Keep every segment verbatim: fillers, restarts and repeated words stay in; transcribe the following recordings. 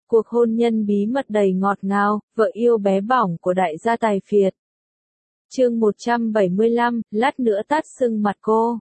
Cuộc hôn nhân bí mật đầy ngọt ngào, vợ yêu bé bỏng của đại gia tài phiệt. Chương một trăm bảy mươi lăm, lát nữa tát sưng mặt cô.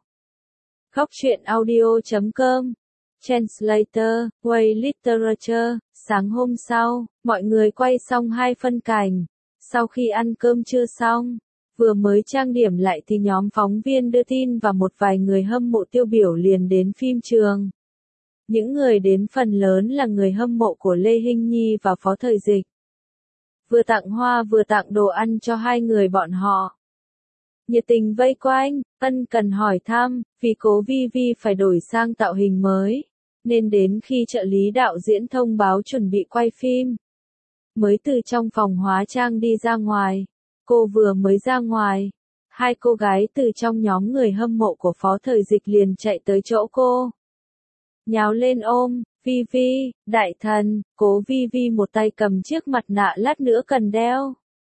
Góc truyện audio chấm com. Translator, Way Literature. Sáng hôm sau, mọi người quay xong hai phân cảnh. Sau khi ăn cơm trưa xong, vừa mới trang điểm lại thì nhóm phóng viên đưa tin và một vài người hâm mộ tiêu biểu liền đến phim trường. Những người đến phần lớn là người hâm mộ của Lê Hinh Nhi và Phó Thời Dịch. Vừa tặng hoa vừa tặng đồ ăn cho hai người bọn họ. Nhiệt tình vây quanh, ân cần hỏi thăm, vì cố Vi Vi phải đổi sang tạo hình mới, nên đến khi trợ lý đạo diễn thông báo chuẩn bị quay phim, mới từ trong phòng hóa trang đi ra ngoài. Cô vừa mới ra ngoài, hai cô gái từ trong nhóm người hâm mộ của Phó Thời Dịch liền chạy tới chỗ cô. Nháo lên ôm, Vi Vi, đại thần, cố Vi Vi một tay cầm chiếc mặt nạ lát nữa cần đeo.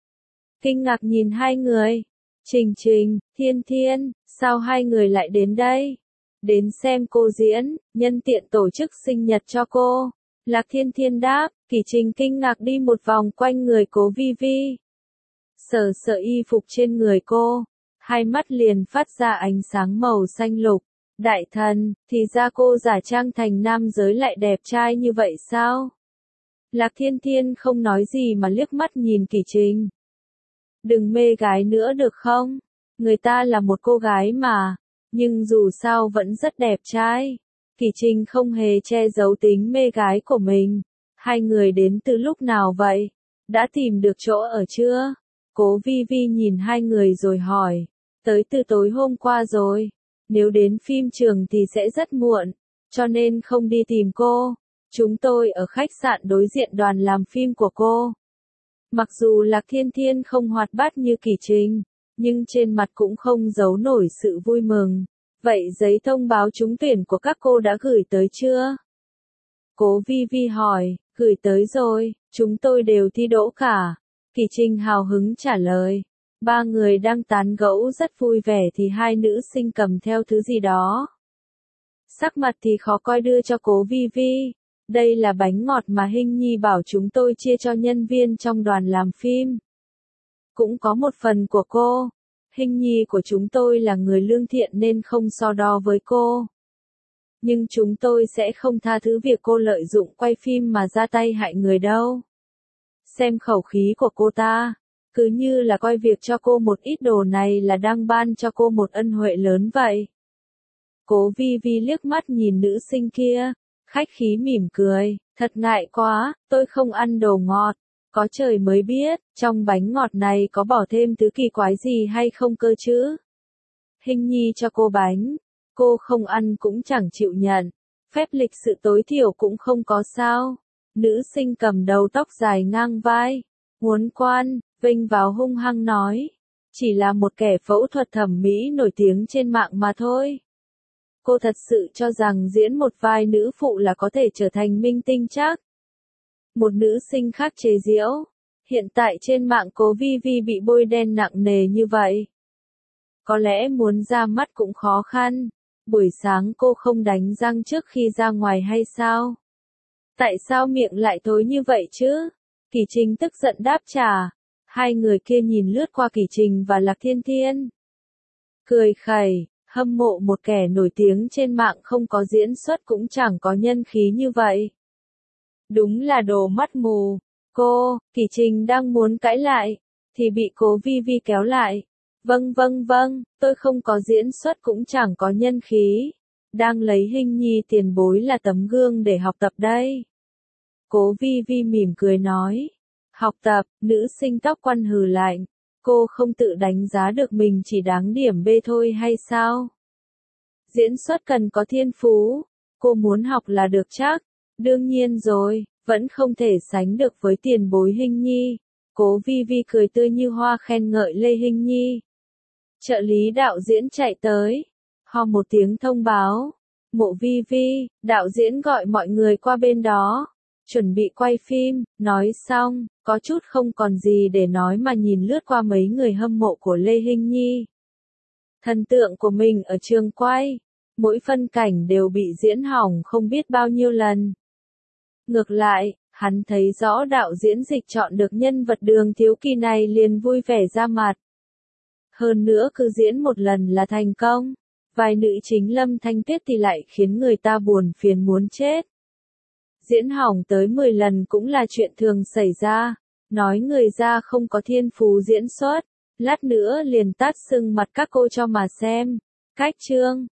Kinh ngạc nhìn hai người. Trình Trình, Thiên Thiên, sao hai người lại đến đây? Đến xem cô diễn, nhân tiện tổ chức sinh nhật cho cô. Lạc Thiên Thiên đáp, Kỷ Trình kinh ngạc đi một vòng quanh người cố Vi Vi. Sờ sờ y phục trên người cô, hai mắt liền phát ra ánh sáng màu xanh lục. Đại thần, thì ra cô giả trang thành nam giới lại đẹp trai như vậy sao? Lạc Thiên Thiên không nói gì mà liếc mắt nhìn Kỷ Trình. Đừng mê gái nữa được không? Người ta là một cô gái mà, nhưng dù sao vẫn rất đẹp trai. Kỷ Trình không hề che giấu tính mê gái của mình. Hai người đến từ lúc nào vậy? Đã tìm được chỗ ở chưa? Cố Vi Vi nhìn hai người rồi hỏi. Tới từ tối hôm qua rồi. Nếu đến phim trường thì sẽ rất muộn, cho nên không đi tìm cô. Chúng tôi ở khách sạn đối diện đoàn làm phim của cô. Mặc dù Lạc Thiên Thiên không hoạt bát như Kỷ Trình, nhưng trên mặt cũng không giấu nổi sự vui mừng. Vậy giấy thông báo trúng tuyển của các cô đã gửi tới chưa? Cố Vi Vi hỏi, gửi tới rồi, chúng tôi đều thi đỗ cả. Kỷ Trình hào hứng trả lời. Ba người đang tán gẫu rất vui vẻ thì hai nữ sinh cầm theo thứ gì đó. Sắc mặt thì khó coi đưa cho cố Vi Vi. Đây là bánh ngọt mà Hinh Nhi bảo chúng tôi chia cho nhân viên trong đoàn làm phim. Cũng có một phần của cô. Hinh Nhi của chúng tôi là người lương thiện nên không so đo với cô. Nhưng chúng tôi sẽ không tha thứ việc cô lợi dụng quay phim mà ra tay hại người đâu. Xem khẩu khí của cô ta. Cứ như là coi việc cho cô một ít đồ này là đang ban cho cô một ân huệ lớn vậy. Cố Vi Vi liếc mắt nhìn nữ sinh kia, khách khí mỉm cười, thật ngại quá, tôi không ăn đồ ngọt, có trời mới biết, trong bánh ngọt này có bỏ thêm thứ kỳ quái gì hay không cơ chứ. Hinh Nhi cho cô bánh, cô không ăn cũng chẳng chịu nhận, phép lịch sự tối thiểu cũng không có sao. Nữ sinh cầm đầu tóc dài ngang vai, huốn quan, vênh vào hung hăng nói, chỉ là một kẻ phẫu thuật thẩm mỹ nổi tiếng trên mạng mà thôi. Cô thật sự cho rằng diễn một vai nữ phụ là có thể trở thành minh tinh chắc? Một nữ sinh khác chế giễu, hiện tại trên mạng cố Vi Vi bị bôi đen nặng nề như vậy. Có lẽ muốn ra mắt cũng khó khăn, buổi sáng cô không đánh răng trước khi ra ngoài hay sao? Tại sao miệng lại thối như vậy chứ? Kỷ Trình tức giận đáp trả. Hai người kia nhìn lướt qua Kỷ Trình và Lạc Thiên Thiên. Cười khẩy, hâm mộ một kẻ nổi tiếng trên mạng không có diễn xuất cũng chẳng có nhân khí như vậy. Đúng là đồ mắt mù. Cô, Kỷ Trình đang muốn cãi lại, thì bị cố Vi Vi kéo lại. Vâng vâng vâng, tôi không có diễn xuất cũng chẳng có nhân khí. Đang lấy Hinh Nhi tiền bối là tấm gương để học tập đây. Cố Vi Vi mỉm cười nói. Học tập, nữ sinh tóc quăn hừ lạnh. Cô không tự đánh giá được mình chỉ đáng điểm B thôi hay sao? Diễn xuất cần có thiên phú. Cô muốn học là được chắc. Đương nhiên rồi, vẫn không thể sánh được với tiền bối Hinh Nhi. Cố Vi Vi cười tươi như hoa khen ngợi Lê Hinh Nhi. Trợ lý đạo diễn chạy tới. Ho một tiếng thông báo. Mộ Vi Vi, đạo diễn gọi mọi người qua bên đó. Chuẩn bị quay phim, nói xong, có chút không còn gì để nói mà nhìn lướt qua mấy người hâm mộ của Lê Hinh Nhi. Thần tượng của mình ở trường quay, mỗi phân cảnh đều bị diễn hỏng không biết bao nhiêu lần. Ngược lại, Hắn thấy rõ đạo diễn dịch chọn được nhân vật Đường Thiếu Kỳ này liền vui vẻ ra mặt. Hơn nữa cứ diễn một lần là thành công. Vai nữ chính Lâm Thanh Tuyết thì lại khiến người ta buồn phiền muốn chết. Diễn hỏng tới mười lần cũng là chuyện thường xảy ra. Nói người ra không có thiên phú diễn xuất. Lát nữa liền tát sưng mặt các cô cho mà xem. Cách chương